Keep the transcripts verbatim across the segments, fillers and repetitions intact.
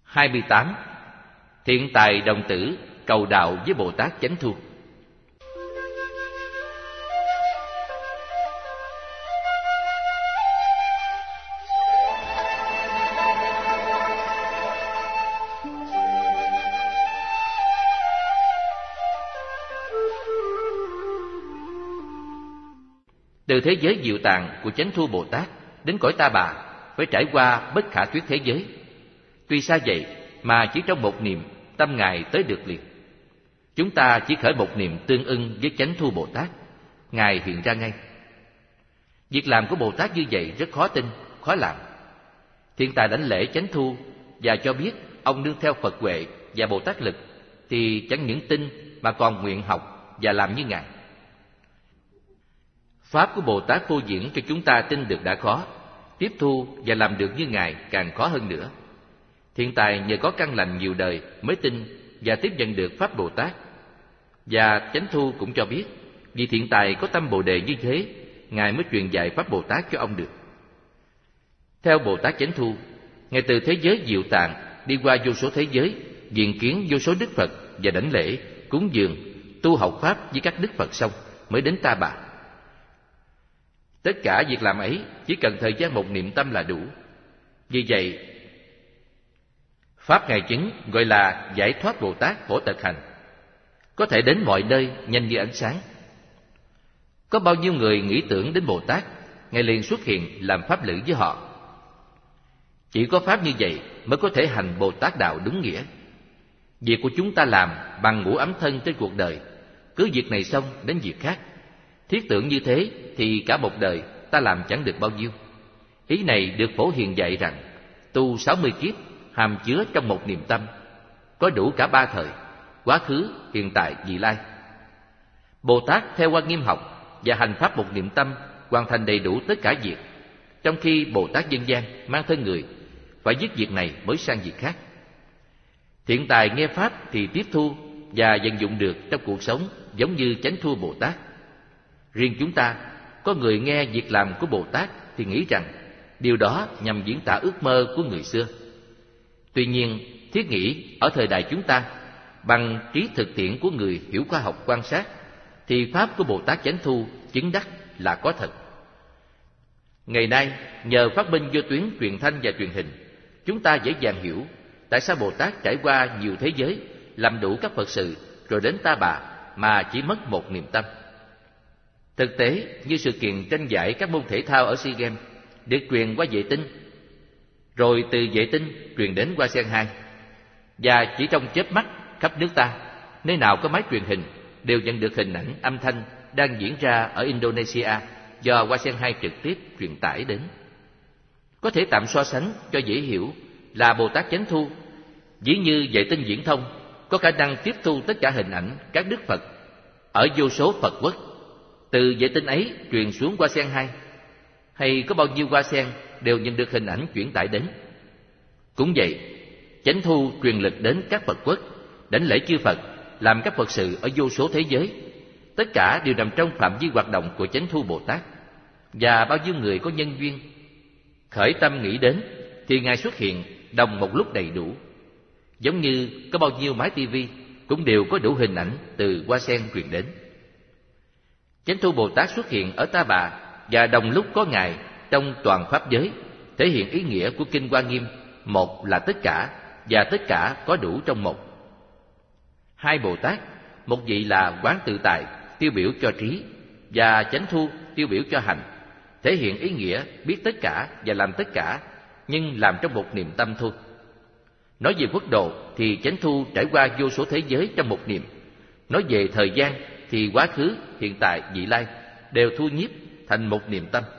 hai mươi tám. Thiện tài đồng tử cầu đạo với Bồ Tát Chánh Thu. Từ thế giới diệu tạng của Chánh Thu Bồ Tát đến cõi Ta Bà phải trải qua bất khả thuyết thế giới. Tuy xa vậy mà chỉ trong một niệm tâm Ngài tới được liền. Chúng ta chỉ khởi một niệm tương ưng với Chánh Thu Bồ Tát, Ngài hiện ra ngay. Việc làm của Bồ Tát như vậy rất khó tin, khó làm. Thiện tài đảnh lễ Chánh Thu và cho biết ông nương theo Phật huệ và Bồ Tát lực, thì chẳng những tin mà còn nguyện học và làm như Ngài. Pháp của Bồ Tát phô diễn cho chúng ta tin được đã khó, tiếp thu và làm được như Ngài càng khó hơn nữa. Thiện tài nhờ có căn lành nhiều đời mới tin và tiếp nhận được Pháp Bồ Tát. Và Chánh Thu cũng cho biết, vì thiện tài có tâm Bồ Đề như thế, Ngài mới truyền dạy Pháp Bồ Tát cho ông được. Theo Bồ Tát Chánh Thu, Ngài từ thế giới diệu tạng đi qua vô số thế giới, diện kiến vô số Đức Phật và đảnh lễ, cúng dường, tu học Pháp với các Đức Phật xong mới đến Ta Bà. Tất cả việc làm ấy chỉ cần thời gian một niệm tâm là đủ. Vì vậy, Pháp Ngài chứng gọi là giải thoát Bồ Tát Phổ Tật Hành, có thể đến mọi nơi nhanh như ánh sáng. Có bao nhiêu người nghĩ tưởng đến Bồ Tát, Ngài liền xuất hiện làm pháp lữ với họ. Chỉ có Pháp như vậy mới có thể hành Bồ Tát Đạo đúng nghĩa. Việc của chúng ta làm bằng ngũ ấm thân trên cuộc đời, cứ việc này xong đến việc khác. Thiết tưởng như thế thì cả một đời ta làm chẳng được bao nhiêu. Ý này được Phổ Hiền dạy rằng tu sáu mươi kiếp hàm chứa trong một niệm tâm, có đủ cả ba thời, quá khứ, hiện tại, vị lai. Bồ Tát theo Quan Nghiêm học và hành pháp một niệm tâm hoàn thành đầy đủ tất cả việc, trong khi Bồ Tát dân gian mang thân người phải dứt việc này mới sang việc khác. Thiện tài nghe pháp thì tiếp thu và vận dụng được trong cuộc sống giống như Chánh Thu Bồ Tát. Riêng chúng ta, có người nghe việc làm của Bồ Tát thì nghĩ rằng điều đó nhằm diễn tả ước mơ của người xưa. Tuy nhiên, thiết nghĩ ở thời đại chúng ta, bằng trí thực tiễn của người hiểu khoa học quan sát, thì pháp của Bồ Tát Chánh Thu chứng đắc là có thật. Ngày nay, nhờ phát minh vô tuyến truyền thanh và truyền hình, chúng ta dễ dàng hiểu tại sao Bồ Tát trải qua nhiều thế giới, làm đủ các Phật sự, rồi đến Ta Bà mà chỉ mất một niệm tâm. Thực tế, như sự kiện tranh giải các môn thể thao ở SEA Games được truyền qua vệ tinh, rồi từ vệ tinh truyền đến Hoa Sen hai, và chỉ trong chớp mắt khắp nước ta, nơi nào có máy truyền hình đều nhận được hình ảnh, âm thanh đang diễn ra ở Indonesia do Hoa Sen hai trực tiếp truyền tải đến. Có thể tạm so sánh cho dễ hiểu là Bồ Tát Chánh Thu, dĩ như vệ tinh viễn thông có khả năng tiếp thu tất cả hình ảnh các Đức Phật ở vô số Phật quốc, từ vệ tinh ấy truyền xuống Hoa Sen hai, hay có bao nhiêu hoa sen đều nhận được hình ảnh chuyển tải đến. Cũng vậy, Chánh Thu truyền lực đến các Phật quốc, đảnh lễ chư Phật, làm các Phật sự ở vô số thế giới. Tất cả đều nằm trong phạm vi hoạt động của Chánh Thu Bồ Tát. Và bao nhiêu người có nhân duyên khởi tâm nghĩ đến thì Ngài xuất hiện đồng một lúc đầy đủ. Giống như có bao nhiêu máy tivi cũng đều có đủ hình ảnh từ hoa sen truyền đến. Chánh Thu Bồ Tát xuất hiện ở Ta Bà và đồng lúc có Ngài trong toàn pháp giới, thể hiện ý nghĩa của Kinh Hoa Nghiêm, một là tất cả và tất cả có đủ trong một. Hai Bồ Tát, một vị là Quán Tự Tại tiêu biểu cho trí, và Chánh Thu tiêu biểu cho hành, thể hiện ý nghĩa biết tất cả và làm tất cả, nhưng làm trong một niệm tâm thôi. Nói về quốc độ thì Chánh Thu trải qua vô số thế giới trong một niệm. Nói về thời gian thì quá khứ, hiện tại, vị lai đều thu nhiếp thành một niệm tâm.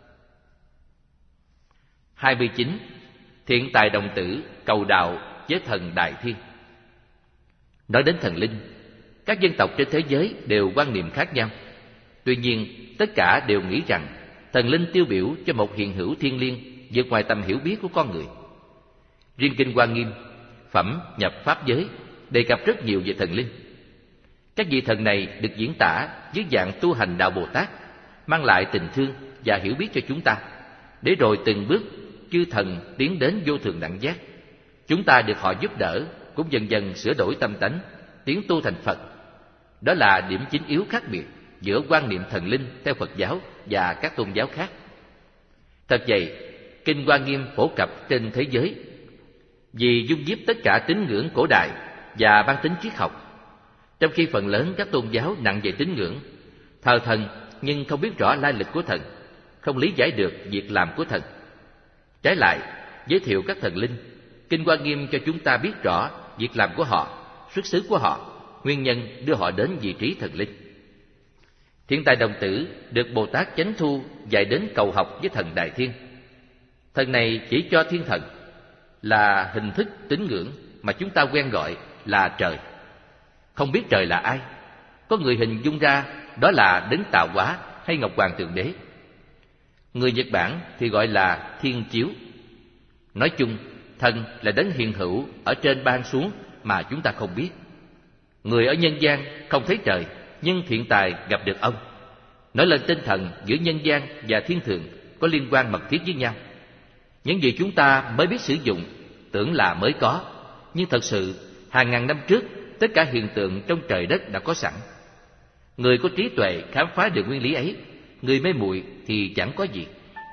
hai mươi chín. Thiện tài đồng tử cầu đạo với thần Đại Thiên. Nói đến thần linh, các dân tộc trên thế giới đều quan niệm khác nhau. Tuy nhiên, tất cả đều nghĩ rằng thần linh tiêu biểu cho một hiện hữu thiên liêng vượt ngoài tầm hiểu biết của con người. Riêng Kinh Hoa Nghiêm, phẩm nhập pháp giới đề cập rất nhiều về thần linh. Các vị thần này được diễn tả dưới dạng tu hành đạo Bồ Tát, mang lại tình thương và hiểu biết cho chúng ta, để rồi từng bước chư thần tiến đến vô thượng đẳng giác. Chúng ta được họ giúp đỡ, cũng dần dần sửa đổi tâm tánh, tiến tu thành Phật. Đó là điểm chính yếu khác biệt giữa quan niệm thần linh theo Phật giáo và các tôn giáo khác. Thật vậy, Kinh Hoa Nghiêm phổ cập trên thế giới vì dung díp tất cả tín ngưỡng cổ đại và mang tính triết học, trong khi phần lớn các tôn giáo nặng về tín ngưỡng, thờ thần nhưng không biết rõ lai lịch của thần, không lý giải được việc làm của thần. Trái lại, giới thiệu các thần linh, Kinh Hoa Nghiêm cho chúng ta biết rõ việc làm của họ, xuất xứ của họ, nguyên nhân đưa họ đến vị trí thần linh. Thiên Tài Đồng Tử được Bồ Tát Chánh Thu dạy đến cầu học với thần Đại Thiên. Thần này chỉ cho thiên thần, là hình thức tín ngưỡng mà chúng ta quen gọi là trời. Không biết trời là ai, có người hình dung ra đó là Đấng Tạo Hóa hay Ngọc Hoàng Thượng Đế. Người Nhật Bản thì gọi là Thiên Chiếu. Nói chung, thần là đấng hiện hữu ở trên ban xuống mà chúng ta không biết. Người ở nhân gian không thấy trời, nhưng thiện tài gặp được ông. Nói lên tinh thần giữa nhân gian và thiên thượng có liên quan mật thiết với nhau. Những gì chúng ta mới biết sử dụng, tưởng là mới có, nhưng thật sự hàng ngàn năm trước tất cả hiện tượng trong trời đất đã có sẵn. Người có trí tuệ khám phá được nguyên lý ấy, người mê muội thì chẳng có gì.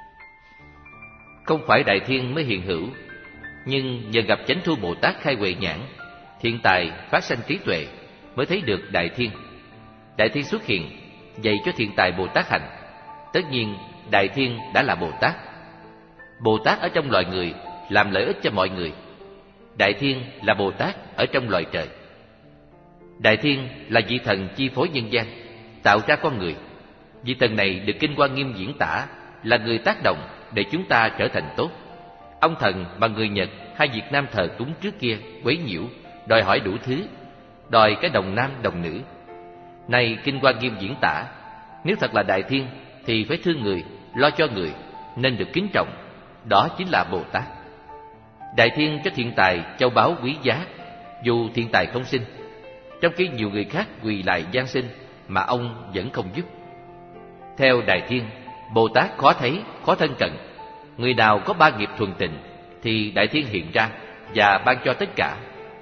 Không phải Đại Thiên mới hiện hữu, nhưng nhờ gặp Chánh Thu Bồ Tát khai huệ nhãn, thiện tài phát sanh trí tuệ, mới thấy được Đại Thiên. Đại Thiên xuất hiện, dạy cho thiện tài Bồ Tát hành. Tất nhiên, Đại Thiên đã là Bồ Tát. Bồ Tát ở trong loài người, làm lợi ích cho mọi người. Đại Thiên là Bồ Tát ở trong loài trời. Đại Thiên là vị thần chi phối nhân gian, tạo ra con người. Vị thần này được Kinh Hoa Nghiêm diễn tả là người tác động để chúng ta trở thành tốt. Ông thần mà người Nhật hay Việt Nam thờ cúng trước kia quấy nhiễu, đòi hỏi đủ thứ, đòi cái đồng nam đồng nữ. Nay Kinh Hoa Nghiêm diễn tả, nếu thật là Đại Thiên thì phải thương người, lo cho người, nên được kính trọng. Đó chính là Bồ Tát. Đại Thiên cho thiện tài châu báu quý giá, dù thiện tài không sinh, trong khi nhiều người khác quỳ lại van xin mà ông vẫn không giúp. Theo Đại Thiên, Bồ Tát khó thấy, khó thân cận. Người nào có ba nghiệp thuần tịnh thì Đại Thiên hiện ra và ban cho tất cả.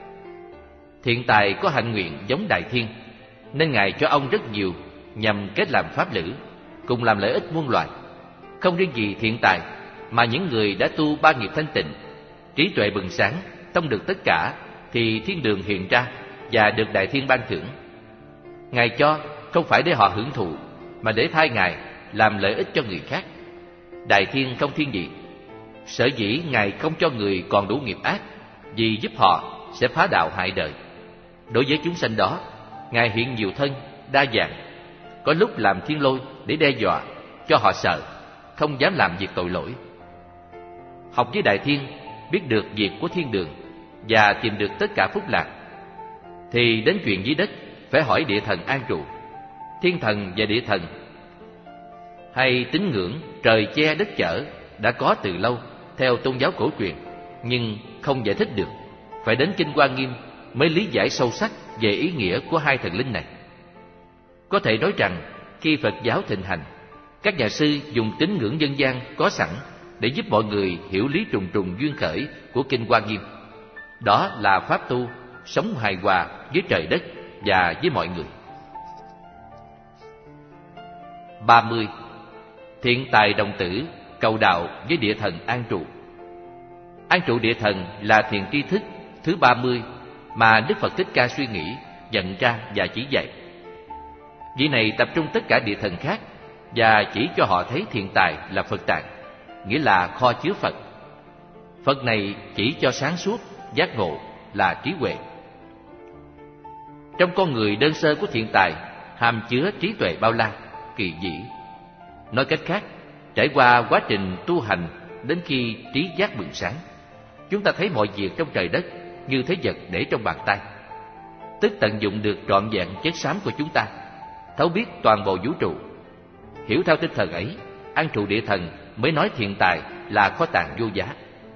Thiện tài có hạnh nguyện giống Đại Thiên, nên Ngài cho ông rất nhiều nhằm kết làm pháp lữ, cùng làm lợi ích muôn loài. Không riêng gì thiện tài, mà những người đã tu ba nghiệp thanh tịnh, trí tuệ bừng sáng, thông được tất cả, thì thiên đường hiện ra và được Đại Thiên ban thưởng. Ngài cho không phải để họ hưởng thụ, mà để thay Ngài làm lợi ích cho người khác. Đại Thiên không thiên vị. Sở dĩ Ngài không cho người còn đủ nghiệp ác, vì giúp họ sẽ phá đạo hại đời. Đối với chúng sanh đó, Ngài hiện nhiều thân, đa dạng. Có lúc làm thiên lôi để đe dọa, cho họ sợ, không dám làm việc tội lỗi. Học với Đại Thiên, biết được việc của thiên đường và tìm được tất cả phúc lạc, thì đến chuyện dưới đất phải hỏi địa thần an trụ. Thiên thần và địa thần hay tín ngưỡng trời che đất chở đã có từ lâu theo tôn giáo cổ truyền, nhưng không giải thích được. Phải đến Kinh Hoa Nghiêm mới lý giải sâu sắc về ý nghĩa của hai thần linh này. Có thể nói rằng khi Phật giáo thịnh hành, các nhà sư dùng tín ngưỡng dân gian có sẵn để giúp mọi người hiểu lý trùng trùng duyên khởi của Kinh Hoa Nghiêm. Đó là pháp tu sống hài hòa với trời đất và với mọi người. ba mươi. Thiện tài đồng tử cầu đạo với địa thần an trụ. An trụ địa thần là thiện tri thức thứ ba mươi mà Đức Phật Thích Ca suy nghĩ, nhận ra và chỉ dạy. Vị này tập trung tất cả địa thần khác và chỉ cho họ thấy thiện tài là Phật tạng, nghĩa là kho chứa Phật. Phật này chỉ cho sáng suốt, giác ngộ là trí huệ. Trong con người đơn sơ của thiện tài hàm chứa trí tuệ bao la, kỳ vĩ. Nói cách khác, trải qua quá trình tu hành đến khi trí giác bừng sáng, chúng ta thấy mọi việc trong trời đất như thế vật để trong bàn tay, tức tận dụng được trọn vẹn chất xám của chúng ta, thấu biết toàn bộ vũ trụ. Hiểu theo tinh thần ấy, an trụ địa thần mới nói thiện tài là kho tàng vô giá.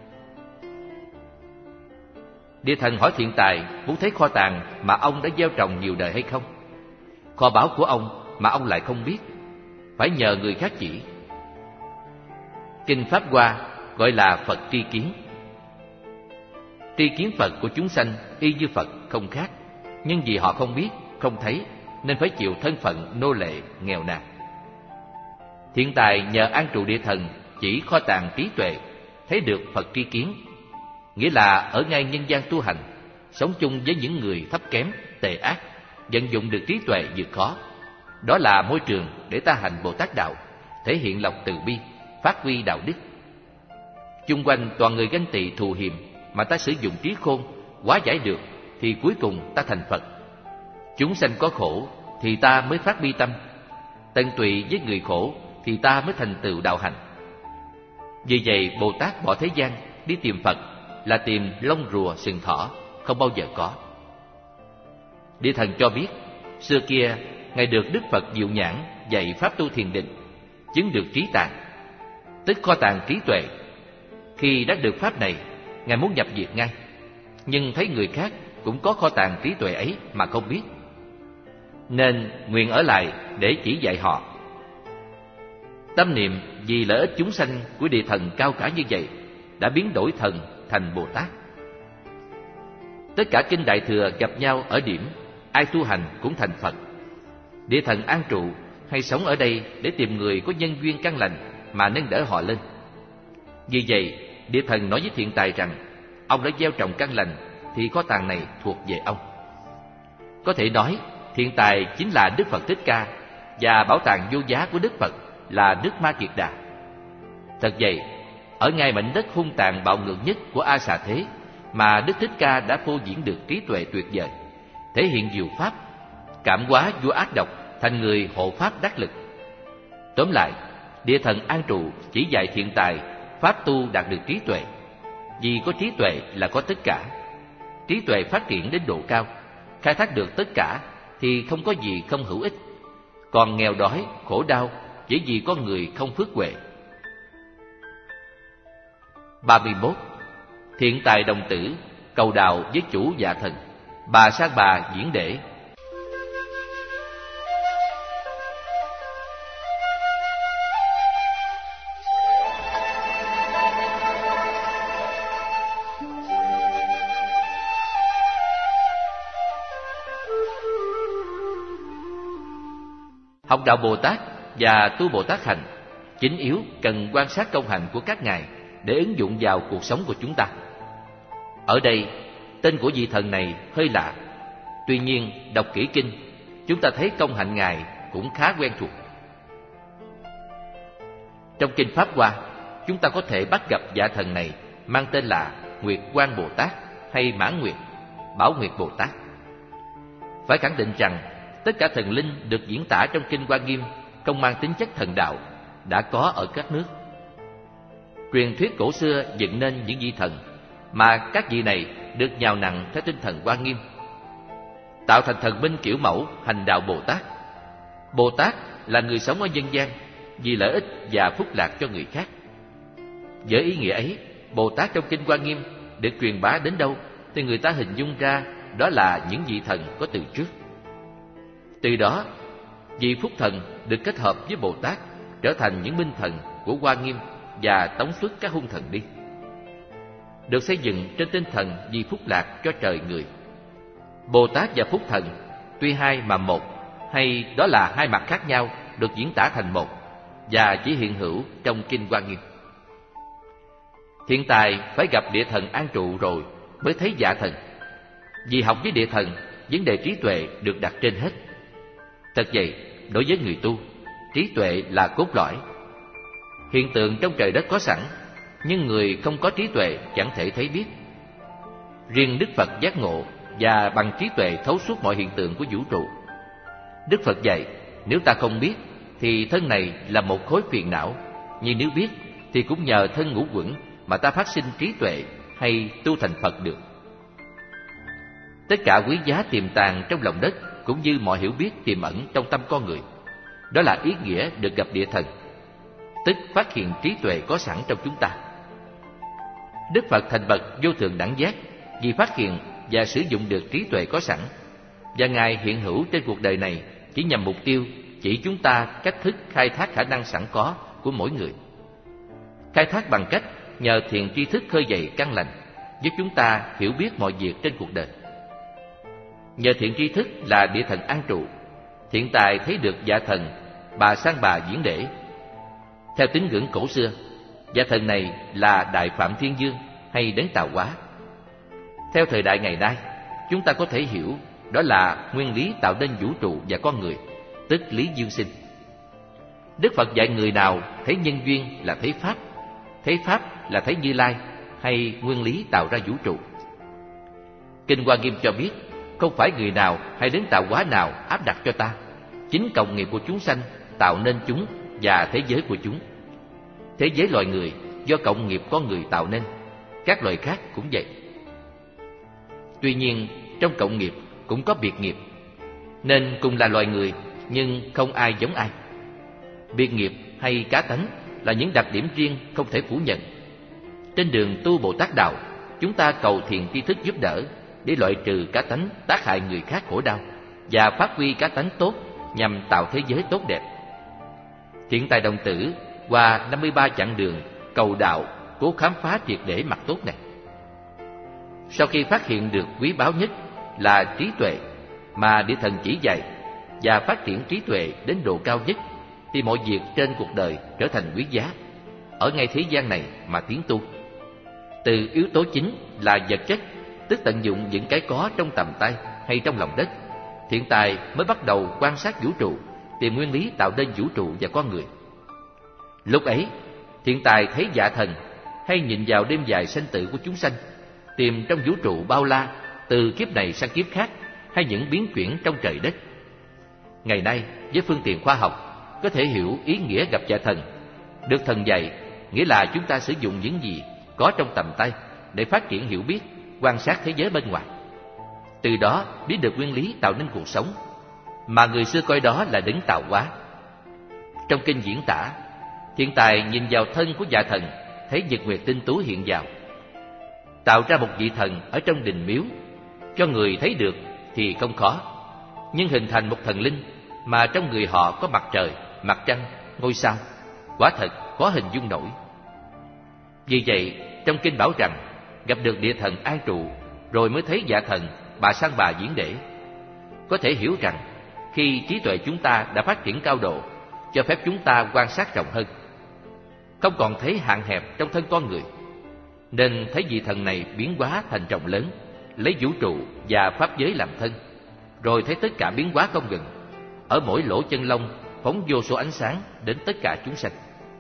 Địa thần hỏi thiện tài muốn thấy kho tàng mà ông đã gieo trồng nhiều đời hay không, kho báu của ông mà ông lại không biết, phải nhờ người khác chỉ. Kinh Pháp Hoa gọi là Phật tri kiến. Tri kiến Phật của chúng sanh y như Phật không khác, nhưng vì họ không biết, không thấy nên phải chịu thân phận nô lệ nghèo nàn. Thiện tài nhờ an trụ địa thần chỉ kho tàng trí tuệ, thấy được Phật tri kiến, nghĩa là ở ngay nhân gian tu hành, sống chung với những người thấp kém, tệ ác, vận dụng được trí tuệ vượt khó. Đó là môi trường để ta hành Bồ Tát đạo, thể hiện lòng từ bi, phát huy đạo đức. Chung quanh toàn người ganh tị thù hiềm, mà ta sử dụng trí khôn hóa giải được, thì cuối cùng ta thành Phật. Chúng sanh có khổ thì ta mới phát bi tâm, tận tụy với người khổ thì ta mới thành tựu đạo hành. Vì vậy Bồ Tát bỏ thế gian đi tìm Phật là tìm lông rùa sừng thỏ, không bao giờ có. Địa thần cho biết, xưa kia Ngài được Đức Phật Diệu Nhãn dạy pháp tu thiền định, chứng được trí tạng, tức kho tàng trí tuệ. Khi đắc được pháp này, Ngài muốn nhập diệt ngay, nhưng thấy người khác cũng có kho tàng trí tuệ ấy mà không biết, nên nguyện ở lại để chỉ dạy họ. Tâm niệm vì lợi ích chúng sanh của địa thần cao cả như vậy đã biến đổi thần thành Bồ Tát. Tất cả kinh Đại Thừa gặp nhau ở điểm ai tu hành cũng thành Phật. Địa thần an trụ hay sống ở đây để tìm người có nhân duyên căn lành mà nâng đỡ họ lên. Vì vậy, địa thần nói với thiện tài rằng ông đã gieo trồng căn lành thì kho tàng này thuộc về ông. Có thể nói, thiện tài chính là Đức Phật Thích Ca, và bảo tàng vô giá của Đức Phật là Đức Ma Kiệt Đà. Thật vậy, ở ngay mảnh đất hung tàn bạo ngược nhất của A Xà Thế mà Đức Thích Ca đã phô diễn được trí tuệ tuyệt vời, thể hiện diệu pháp, cảm hóa vua ác độc thành người hộ pháp đắc lực. Tóm lại, địa thần an trụ chỉ dạy thiện tài pháp tu đạt được trí tuệ. Vì có trí tuệ là có tất cả. Trí tuệ phát triển đến độ cao, khai thác được tất cả thì không có gì không hữu ích. Còn nghèo đói, khổ đau chỉ vì con người không phước huệ. ba mươi mốt. Thiện tài đồng tử cầu đào với chủ dạ thần, bà sang bà diễn để. Học đạo Bồ Tát và tu Bồ Tát hành chính yếu cần quan sát công hạnh của các ngài để ứng dụng vào cuộc sống của chúng ta. Ở đây, tên của vị thần này hơi lạ. Tuy nhiên, đọc kỹ kinh, chúng ta thấy công hạnh ngài cũng khá quen thuộc. Trong kinh Pháp Hoa, chúng ta có thể bắt gặp vị thần này mang tên là Nguyệt Quang Bồ Tát hay Mãn Nguyệt, Bảo Nguyệt Bồ Tát. Phải khẳng định rằng tất cả thần linh được diễn tả trong kinh Hoa Nghiêm không mang tính chất thần đạo, đã có ở các nước. Truyền thuyết cổ xưa dựng nên những vị thần, mà các vị này được nhào nặng theo tinh thần Hoa Nghiêm, tạo thành thần minh kiểu mẫu hành đạo Bồ Tát. Bồ Tát là người sống ở nhân gian vì lợi ích và phúc lạc cho người khác. Với ý nghĩa ấy, Bồ Tát trong kinh Hoa Nghiêm được truyền bá đến đâu thì người ta hình dung ra đó là những vị thần có từ trước. Từ đó, vị phúc thần được kết hợp với Bồ Tát trở thành những minh thần của Hoa Nghiêm và tống xuất các hung thần đi. Được xây dựng trên tinh thần vì phúc lạc cho trời người. Bồ Tát và phúc thần tuy hai mà một, hay đó là hai mặt khác nhau được diễn tả thành một, và chỉ hiện hữu trong kinh Hoa Nghiêm. Thiện tài phải gặp địa thần an trụ rồi mới thấy dạ thần. Vì học với địa thần, vấn đề trí tuệ được đặt trên hết. Thật vậy, đối với người tu, trí tuệ là cốt lõi. Hiện tượng trong trời đất có sẵn, nhưng người không có trí tuệ chẳng thể thấy biết. Riêng Đức Phật giác ngộ và bằng trí tuệ thấu suốt mọi hiện tượng của vũ trụ. Đức Phật dạy, nếu ta không biết thì thân này là một khối phiền não, nhưng nếu biết thì cũng nhờ thân ngũ quẩn mà ta phát sinh trí tuệ hay tu thành Phật được. Tất cả quý giá tiềm tàng trong lòng đất cũng như mọi hiểu biết tiềm ẩn trong tâm con người, đó là ý nghĩa được gặp địa thần, tức phát hiện trí tuệ có sẵn trong chúng ta. Đức Phật thành bậc vô thượng đẳng giác vì phát hiện và sử dụng được trí tuệ có sẵn, và Ngài hiện hữu trên cuộc đời này chỉ nhằm mục tiêu chỉ chúng ta cách thức khai thác khả năng sẵn có của mỗi người. Khai thác bằng cách nhờ thiền tri thức khơi dậy căn lành, giúp chúng ta hiểu biết mọi việc trên cuộc đời. Nhờ thiện tri thức là địa thần an trụ, thiện tài thấy được dạ thần bà Sang Bà Diễn Để. Theo tín ngưỡng cổ xưa, dạ thần này là Đại Phạm Thiên Dương hay Đấng Tạo Hóa. Theo thời đại ngày nay, chúng ta có thể hiểu đó là nguyên lý tạo nên vũ trụ và con người, tức lý dương sinh. Đức Phật dạy người nào thấy nhân duyên là thấy Pháp, thấy Pháp là thấy Như Lai, hay nguyên lý tạo ra vũ trụ. Kinh Hoa Nghiêm cho biết, không phải người nào hay Đấng Tạo Hóa nào áp đặt cho ta, chính cộng nghiệp của chúng sanh tạo nên chúng và thế giới của chúng. Thế giới loài người do cộng nghiệp con người tạo nên, các loài khác cũng vậy. Tuy nhiên, trong cộng nghiệp cũng có biệt nghiệp, nên cùng là loài người nhưng không ai giống ai. Biệt nghiệp hay cá tánh là những đặc điểm riêng không thể phủ nhận. Trên đường tu Bồ Tát Đạo, chúng ta cầu thiện tri thức giúp đỡ để loại trừ cá tánh tác hại người khác khổ đau và phát huy cá tánh tốt nhằm tạo thế giới tốt đẹp. Thiện tài đồng tử qua năm mươi ba chặng đường cầu đạo cố khám phá triệt để mặt tốt này. Sau khi phát hiện được quý báu nhất là trí tuệ mà địa thần chỉ dạy và phát triển trí tuệ đến độ cao nhất, thì mọi việc trên cuộc đời trở thành quý giá, ở ngay thế gian này mà tiến tu. Từ yếu tố chính là vật chất, tức tận dụng những cái có trong tầm tay hay trong lòng đất, thiện tài mới bắt đầu quan sát vũ trụ, tìm nguyên lý tạo nên vũ trụ và con người. Lúc ấy, thiện tài thấy dạ thần hay nhìn vào đêm dài sanh tử của chúng sanh, tìm trong vũ trụ bao la, từ kiếp này sang kiếp khác, hay những biến chuyển trong trời đất. Ngày nay, với phương tiện khoa học, có thể hiểu ý nghĩa gặp dạ thần. Được thần dạy, nghĩa là chúng ta sử dụng những gì có trong tầm tay để phát triển hiểu biết, quan sát thế giới bên ngoài. Từ đó biết được nguyên lý tạo nên cuộc sống, mà người xưa coi đó là Đấng Tạo Hóa. Trong kinh diễn tả, thiện tài nhìn vào thân của dạ thần, thấy nhật nguyệt tinh tú hiện vào, tạo ra một vị thần ở trong đình miếu. Cho người thấy được thì không khó, nhưng hình thành một thần linh mà trong người họ có mặt trời, mặt trăng, ngôi sao, quả thật khó hình dung nổi. Vì vậy, trong kinh bảo rằng gặp được địa thần an trụ rồi mới thấy dạ thần bà Sang Bà Diễn Để. Có thể hiểu rằng khi trí tuệ chúng ta đã phát triển cao độ, cho phép chúng ta quan sát rộng hơn, không còn thấy hạn hẹp trong thân con người, nên thấy vị thần này biến hóa thành rộng lớn, lấy vũ trụ và pháp giới làm thân, rồi thấy tất cả biến hóa không ngừng, ở mỗi lỗ chân lông phóng vô số ánh sáng đến tất cả chúng sanh.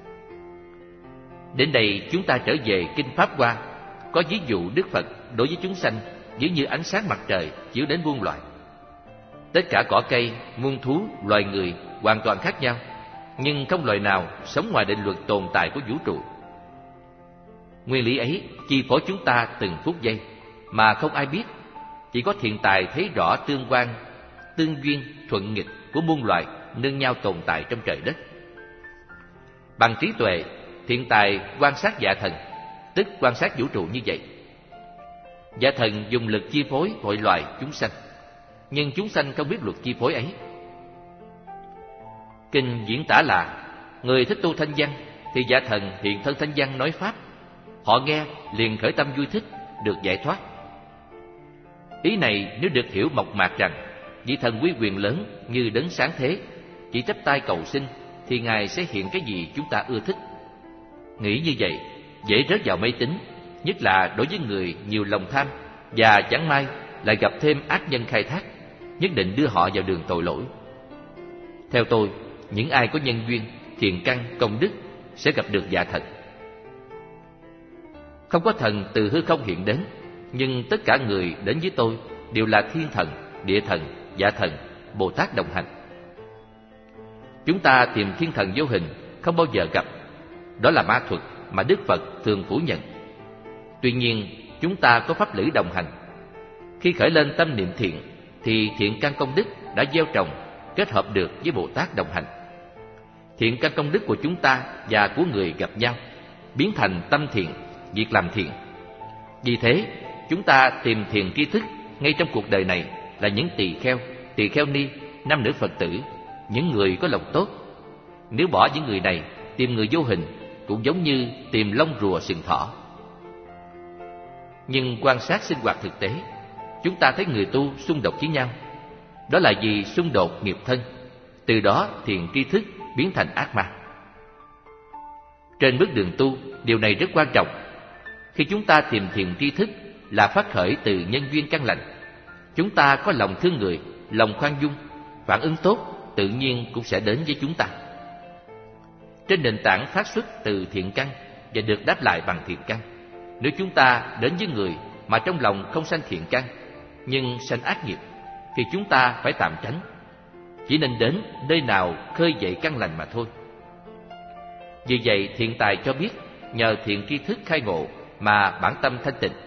Đến đây chúng ta trở về kinh Pháp Hoa, có ví dụ Đức Phật đối với chúng sanh giống như ánh sáng mặt trời chiếu đến muôn loài. Tất cả cỏ cây, muôn thú, loài người hoàn toàn khác nhau, nhưng không loài nào sống ngoài định luật tồn tại của vũ trụ. Nguyên lý ấy chi phối chúng ta từng phút giây mà không ai biết. Chỉ có thiện tài thấy rõ tương quan, tương duyên, thuận nghịch của muôn loài nương nhau tồn tại trong trời đất. Bằng trí tuệ, thiện tài quan sát dạ thần, tức quan sát vũ trụ như vậy. Dạ thần dùng lực chi phối mọi loài chúng sanh, nhưng chúng sanh không biết luật chi phối ấy. Kinh diễn tả là người thích tu thanh văn thì dạ thần hiện thân thanh văn nói pháp, họ nghe liền khởi tâm vui thích, được giải thoát. Ý này nếu được hiểu mộc mạc rằng vị thần quý quyền lớn như Đấng Sáng Thế chỉ chắp tay cầu xin thì Ngài sẽ hiện cái gì chúng ta ưa thích. Nghĩ như vậy dễ rớt vào mê tín, nhất là đối với người nhiều lòng tham và chẳng may lại gặp thêm ác nhân khai thác, nhất định đưa họ vào đường tội lỗi. Theo tôi, những ai có nhân duyên, thiện căn, công đức sẽ gặp được dạ thần. Không có thần từ hư không hiện đến, nhưng tất cả người đến với tôi đều là thiên thần, địa thần, dạ thần, Bồ Tát đồng hành. Chúng ta tìm thiên thần vô hình không bao giờ gặp, đó là ma thuật mà Đức Phật thường phủ nhận. Tuy nhiên, chúng ta có pháp lữ đồng hành. Khi khởi lên tâm niệm thiện, thì thiện căn công đức đã gieo trồng, kết hợp được với Bồ Tát đồng hành. Thiện căn công đức của chúng ta và của người gặp nhau, biến thành tâm thiện, việc làm thiện. Vì thế, chúng ta tìm thiền tri thức ngay trong cuộc đời này là những tỳ kheo, tỳ kheo ni, nam nữ Phật tử, những người có lòng tốt. Nếu bỏ những người này, tìm người vô hình cũng giống như tìm lông rùa sừng thỏ. Nhưng quan sát sinh hoạt thực tế, chúng ta thấy người tu xung đột với nhau. Đó là vì xung đột nghiệp thân. Từ đó thiện tri thức biến thành ác ma. Trên bước đường tu, điều này rất quan trọng. Khi chúng ta tìm thiện tri thức là phát khởi từ nhân duyên căn lành. Chúng ta có lòng thương người, lòng khoan dung, phản ứng tốt tự nhiên cũng sẽ đến với chúng ta. Trên nền tảng phát xuất từ thiện căn và được đáp lại bằng thiện căn. Nếu chúng ta đến với người mà trong lòng không sanh thiện căn nhưng sanh ác nghiệp, thì chúng ta phải tạm tránh. Chỉ nên đến nơi nào khơi dậy căn lành mà thôi. Vì vậy thiện tài cho biết nhờ thiện tri thức khai ngộ mà bản tâm thanh tịnh.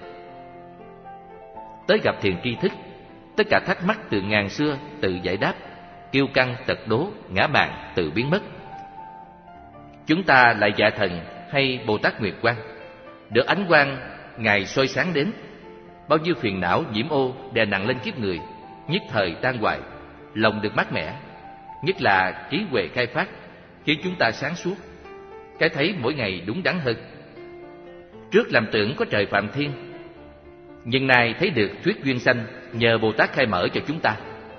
Tới gặp thiện tri thức, tất cả thắc mắc từ ngàn xưa tự giải đáp, kiêu căng tật đố ngã mạn tự biến mất. Chúng ta lại Dạ Thần hay Bồ Tát Nguyệt Quang, được ánh quang Ngài soi sáng đến. Bao nhiêu phiền não nhiễm ô đè nặng lên kiếp người, nhất thời tan hoại, lòng được mát mẻ. Nhất là trí huệ khai phát, khiến chúng ta sáng suốt, cái thấy mỗi ngày đúng đắn hơn. Trước làm tưởng có trời Phạm Thiên, nhưng nay thấy được thuyết duyên sanh nhờ Bồ Tát khai mở cho chúng ta.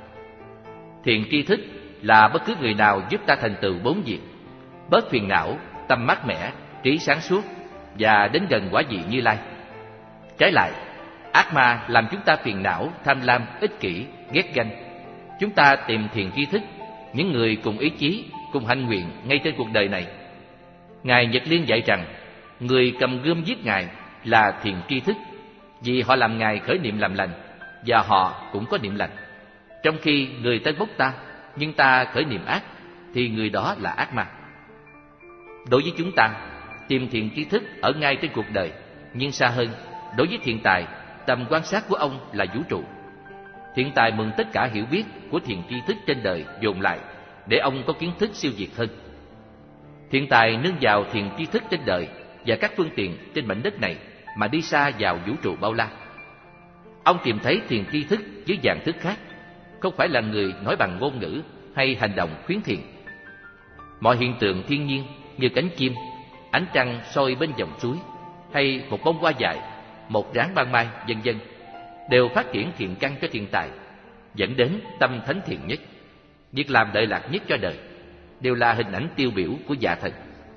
Thiện tri thức là bất cứ người nào giúp ta thành tựu bốn việc: bớt phiền não, tâm mát mẻ, trí sáng suốt và đến gần quả vị Như Lai. Trái lại, ác ma làm chúng ta phiền não, tham lam, ích kỷ, ghét ganh. Chúng ta tìm thiện tri thức, những người cùng ý chí, cùng hạnh nguyện ngay trên cuộc đời này. Ngài Nhật Liên dạy rằng, người cầm gươm giết Ngài là thiện tri thức, vì họ làm Ngài khởi niệm làm lành, và họ cũng có niệm lành. Trong khi người tấn bốc ta, nhưng ta khởi niệm ác, thì người đó là ác ma. Đối với chúng ta, tìm thiện tri thức ở ngay trên cuộc đời, nhưng xa hơn, đối với thiện tài, tầm quan sát của ông là vũ trụ. Thiện tài mượn tất cả hiểu biết của thiện tri thức trên đời dồn lại, để ông có kiến thức siêu việt hơn. Thiện tài nương vào thiện tri thức trên đời và các phương tiện trên mảnh đất này mà đi xa vào vũ trụ bao la. Ông tìm thấy thiện tri thức với dạng thức khác, không phải là người nói bằng ngôn ngữ hay hành động khuyến thiện. Mọi hiện tượng thiên nhiên như cánh chim, ánh trăng soi bên dòng suối, hay một bông hoa dài, một ráng ban mai, vân vân, đều phát triển thiện căn cho thiện tài, dẫn đến tâm thánh thiện nhất, việc làm lợi lạc nhất cho đời, đều là hình ảnh tiêu biểu của Dạ Thần.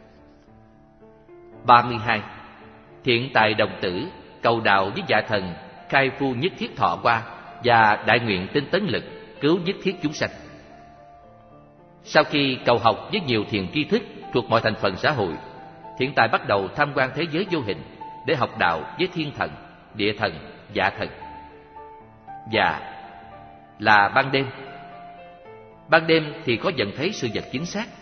ba mươi hai. Thiện tài đồng tử cầu đạo với Dạ Thần khai phu nhất thiết thọ qua và đại nguyện tinh tấn lực cứu nhất thiết chúng sanh. Sau khi cầu học với nhiều thiện tri thức thuộc mọi thành phần xã hội, thiện tài bắt đầu tham quan thế giới vô hình để học đạo với thiên thần, địa thần, dạ thần. Dạ là ban đêm. Ban đêm thì có nhận thấy sự vật chính xác.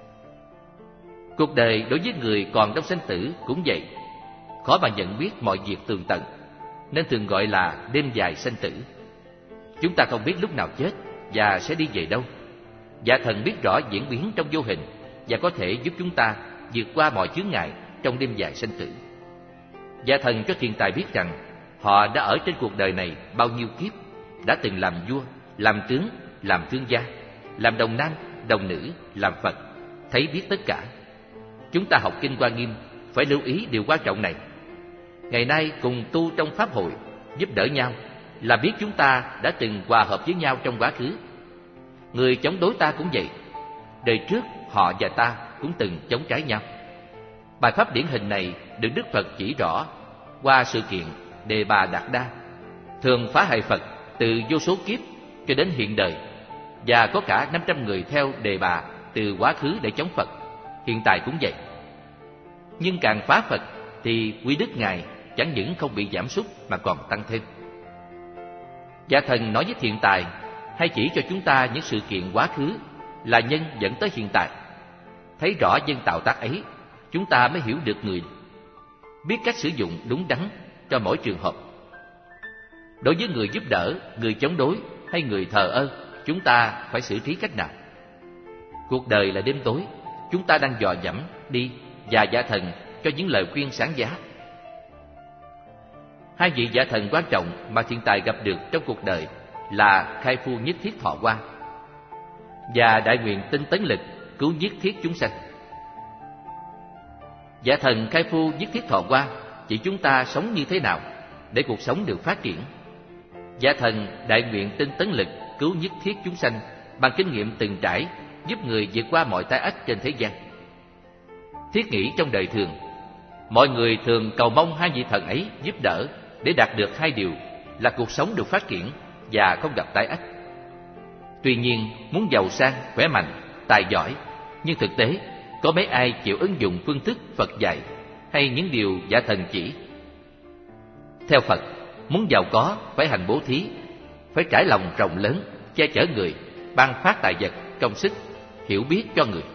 Cuộc đời đối với người còn trong sanh tử cũng vậy, khó mà nhận biết mọi việc tường tận, nên thường gọi là đêm dài sanh tử. Chúng ta không biết lúc nào chết và sẽ đi về đâu. Dạ thần biết rõ diễn biến trong vô hình và có thể giúp chúng ta vượt qua mọi chướng ngại trong đêm dài sanh tử. Dạ thần cho thiện tài biết rằng họ đã ở trên cuộc đời này bao nhiêu kiếp, đã từng làm vua, làm tướng, làm thương gia, làm đồng nam, đồng nữ, làm Phật, thấy biết tất cả. Chúng ta học Kinh Hoa Nghiêm phải lưu ý điều quan trọng này. Ngày nay cùng tu trong pháp hội, giúp đỡ nhau, là biết chúng ta đã từng hòa hợp với nhau trong quá khứ. Người chống đối ta cũng vậy, đời trước họ và ta cũng từng chống trái nhau. Bài pháp điển hình này được Đức Phật chỉ rõ qua sự kiện Đề Bà Đạt Đa, thường phá hại Phật từ vô số kiếp cho đến hiện đời, và có cả năm trăm người theo Đề Bà từ quá khứ để chống Phật, hiện tại cũng vậy. Nhưng càng phá Phật thì quy đức Ngài chẳng những không bị giảm sút mà còn tăng thêm. Dạ thần nói với thiện tài hay chỉ cho chúng ta những sự kiện quá khứ là nhân dẫn tới hiện tại. Thấy rõ nhân tạo tác ấy, chúng ta mới hiểu được người, biết cách sử dụng đúng đắn cho mỗi trường hợp. Đối với người giúp đỡ, người chống đối hay người thờ ơ, chúng ta phải xử trí cách nào? Cuộc đời là đêm tối, chúng ta đang dò dẫm đi, và dạ thần cho những lời khuyên sáng giá. Hai vị dạ thần quan trọng mà thiện tài gặp được trong cuộc đời là khai phu nhất thiết thọ qua và đại nguyện tinh tấn lực cứu nhất thiết chúng sanh. Dạ thần khai phu nhất thiết thọ qua chỉ chúng ta sống như thế nào để cuộc sống được phát triển. Giả thần đại nguyện tinh tấn lực cứu nhất thiết chúng sanh bằng kinh nghiệm từng trải, giúp người vượt qua mọi tai ách trên thế gian. Thiết nghĩ trong đời thường, mọi người thường cầu mong hai vị thần ấy giúp đỡ để đạt được hai điều là cuộc sống được phát triển và không gặp tai ách. Tuy nhiên, muốn giàu sang, khỏe mạnh, tài giỏi, nhưng thực tế có mấy ai chịu ứng dụng phương thức Phật dạy hay những điều giả thần chỉ? Theo Phật, muốn giàu có phải hành bố thí, phải trải lòng rộng lớn, che chở người, ban phát tài vật, công sức, hiểu biết cho người.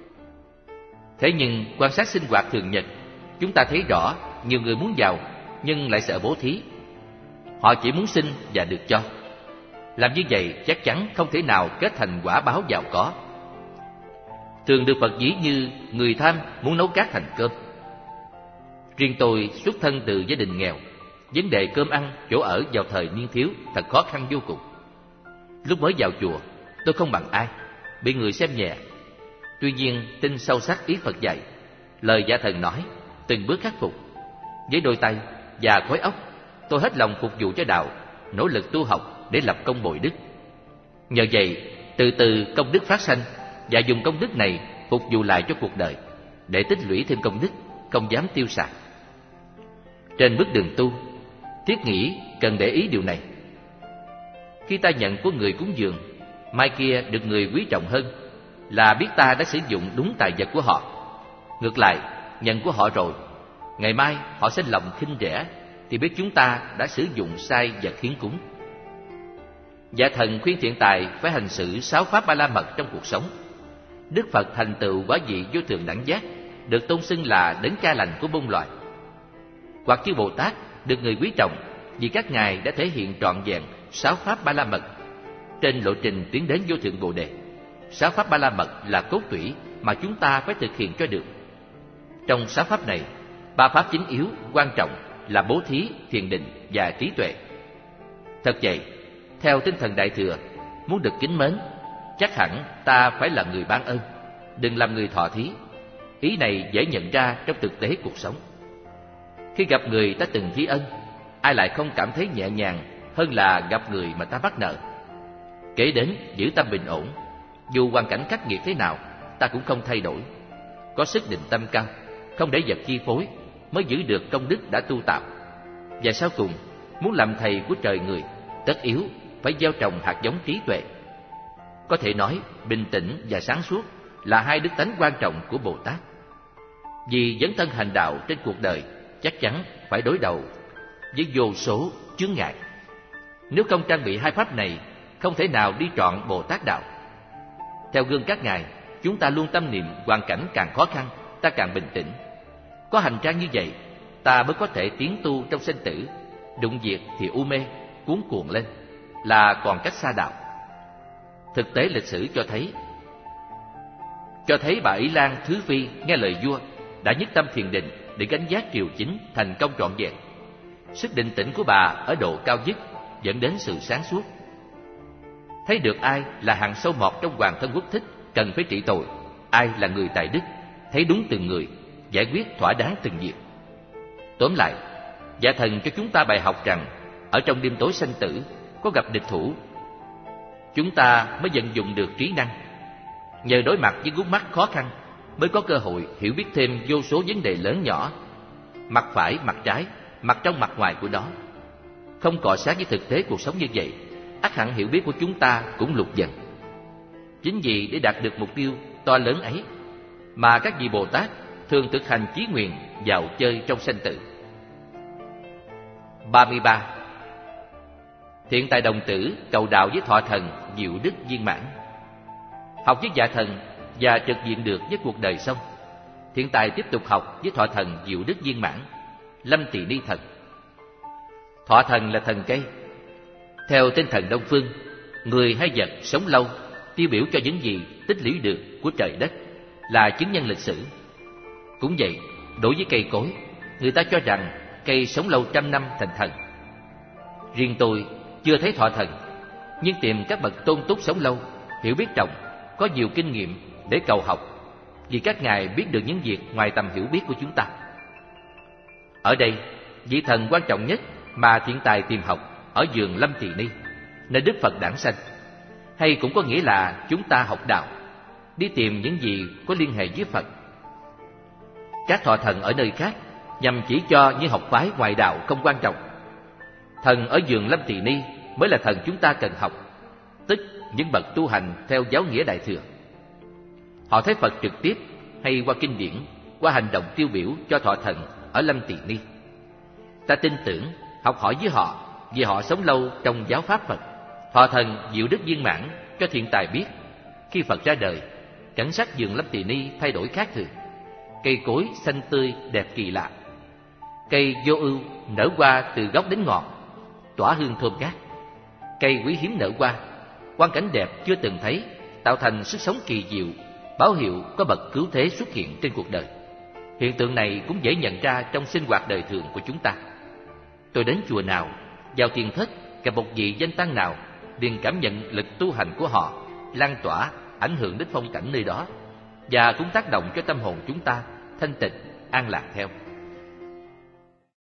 Thế nhưng quan sát sinh hoạt thường nhật, chúng ta thấy rõ nhiều người muốn giàu nhưng lại sợ bố thí. Họ chỉ muốn xin và được cho. Làm như vậy chắc chắn không thể nào kết thành quả báo giàu có. Thường được Phật ví như người tham muốn nấu cát thành cơm. Riêng tôi xuất thân từ gia đình nghèo, vấn đề cơm ăn, chỗ ở vào thời niên thiếu thật khó khăn vô cùng. Lúc mới vào chùa, tôi không bằng ai, bị người xem nhẹ. Tuy nhiên tin sâu sắc ý Phật dạy, lời giả thần nói, từng bước khắc phục. Với đôi tay và khối óc, tôi hết lòng phục vụ cho đạo, nỗ lực tu học để lập công bồi đức. Nhờ vậy, từ từ công đức phát sanh, và dùng công đức này phục vụ lại cho cuộc đời, để tích lũy thêm công đức, không dám tiêu xài. Trên bước đường tu, thiết nghĩ cần để ý điều này. Khi ta nhận của người cúng dường, mai kia được người quý trọng hơn, là biết ta đã sử dụng đúng tài vật của họ. Ngược lại, nhận của họ rồi, ngày mai họ sẽ lòng khinh rẻ, thì biết chúng ta đã sử dụng sai vật hiến cúng. Giả thần khuyên thiện tài phải hành xử sáu pháp ba la mật trong cuộc sống. Đức Phật thành tựu quả vị vô thượng đẳng giác, được tôn xưng là đấng cha lành của muôn loài. Hoặc chư Bồ Tát được người quý trọng vì các ngài đã thể hiện trọn vẹn sáu pháp ba la mật trên lộ trình tiến đến vô thượng Bồ đề. Sáu pháp ba la mật là cốt tủy mà chúng ta phải thực hiện cho được. Trong sáu pháp này, ba pháp chính yếu quan trọng là bố thí, thiền định và trí tuệ. Thật vậy, theo tinh thần Đại Thừa, muốn được kính mến, chắc hẳn ta phải là người ban ơn, đừng làm người thọ thí. Ý này dễ nhận ra trong thực tế cuộc sống. Khi gặp người ta từng thí ân, ai lại không cảm thấy nhẹ nhàng hơn là gặp người mà ta mắc nợ. Kể đến giữ tâm bình ổn, dù hoàn cảnh khắc nghiệt thế nào, ta cũng không thay đổi. Có sức định tâm cao, không để vật chi phối, mới giữ được công đức đã tu tạo. Và sau cùng, muốn làm thầy của trời người, tất yếu phải gieo trồng hạt giống trí tuệ. Có thể nói, bình tĩnh và sáng suốt là hai đức tánh quan trọng của Bồ Tát. Vì dấn thân hành đạo trên cuộc đời, chắc chắn phải đối đầu với vô số chướng ngại. Nếu không trang bị hai pháp này, không thể nào đi trọn Bồ Tát đạo. Theo gương các ngài, chúng ta luôn tâm niệm hoàn cảnh càng khó khăn, ta càng bình tĩnh. Có hành trang như vậy, ta mới có thể tiến tu trong sinh tử. Đụng việc thì u mê, cuống cuồng lên, là còn cách xa đạo. Thực tế lịch sử cho thấy, cho thấy bà Ý Lan Thứ Phi nghe lời vua, đã nhất tâm thiền định để gánh vác triều chính thành công trọn vẹn. Sức định tĩnh của bà ở độ cao nhất dẫn đến sự sáng suốt. Thấy được ai là hàng sâu mọt trong hoàng thân quốc thích, cần phải trị tội, ai là người tài đức, thấy đúng từng người, giải quyết thỏa đáng từng việc. Tóm lại, giả thần cho chúng ta bài học rằng, ở trong đêm tối sanh tử, có gặp địch thủ, chúng ta mới vận dụng được trí năng. Nhờ đối mặt với gút mắt khó khăn, mới có cơ hội hiểu biết thêm vô số vấn đề lớn nhỏ, mặt phải, mặt trái, mặt trong, mặt ngoài của đó. Không cọ sát với thực tế cuộc sống như vậy, ắt hẳn hiểu biết của chúng ta cũng lụt dần. Chính vì để đạt được mục tiêu to lớn ấy, mà các vị Bồ Tát thường thực hành chí nguyện vào chơi trong sanh tử. ba mươi ba. Thiện tài đồng tử cầu đạo với thọ thần diệu đức viên mãn. Học với dạ thần và trực diện được với cuộc đời xong, thiện tài tiếp tục học với thọ thần diệu đức viên mãn, lâm tỳ ni thần. Thọ thần là thần cây. Theo tinh thần Đông phương, người hay vật sống lâu tiêu biểu cho những gì tích lũy được của trời đất, là chứng nhân lịch sử. Cũng vậy, đối với cây cối, người ta cho rằng cây sống lâu trăm năm thành thần. Riêng tôi chưa thấy thọ thần, nhưng tìm các bậc tôn túc sống lâu, hiểu biết trồng, có nhiều kinh nghiệm để cầu học, vì các ngài biết được những việc ngoài tầm hiểu biết của chúng ta. Ở đây, vị thần quan trọng nhất mà thiện tài tìm học ở vườn Lâm Tỳ Ni, nơi Đức Phật đản sanh. Hay cũng có nghĩa là chúng ta học đạo, đi tìm những gì có liên hệ với Phật. Các thọ thần ở nơi khác nhằm chỉ cho những học phái ngoại đạo không quan trọng. Thần ở vườn Lâm Tỳ Ni mới là thần chúng ta cần học, tức những bậc tu hành theo giáo nghĩa Đại Thừa. Họ thấy Phật trực tiếp hay qua kinh điển, qua hành động tiêu biểu cho thọ thần ở Lâm Tỳ Ni. Ta tin tưởng học hỏi với họ vì họ sống lâu trong giáo pháp Phật. Thọ thần diệu đức viên mãn cho thiện tài biết, khi Phật ra đời, cảnh sắc vườn Lâm Tỳ Ni thay đổi khác thường. Cây cối xanh tươi đẹp kỳ lạ, cây vô ưu nở hoa từ gốc đến ngọn, tỏa hương thơm ngát. Cây quý hiếm nở hoa, quang cảnh đẹp chưa từng thấy, tạo thành sức sống kỳ diệu, báo hiệu có bậc cứu thế xuất hiện trên cuộc đời. Hiện tượng này cũng dễ nhận ra trong sinh hoạt đời thường của chúng ta. Tôi đến chùa nào, vào thiền thất, gặp một vị danh tăng nào, liền cảm nhận lực tu hành của họ lan tỏa, ảnh hưởng đến phong cảnh nơi đó, và cũng tác động cho tâm hồn chúng ta thanh tịnh, an lạc theo.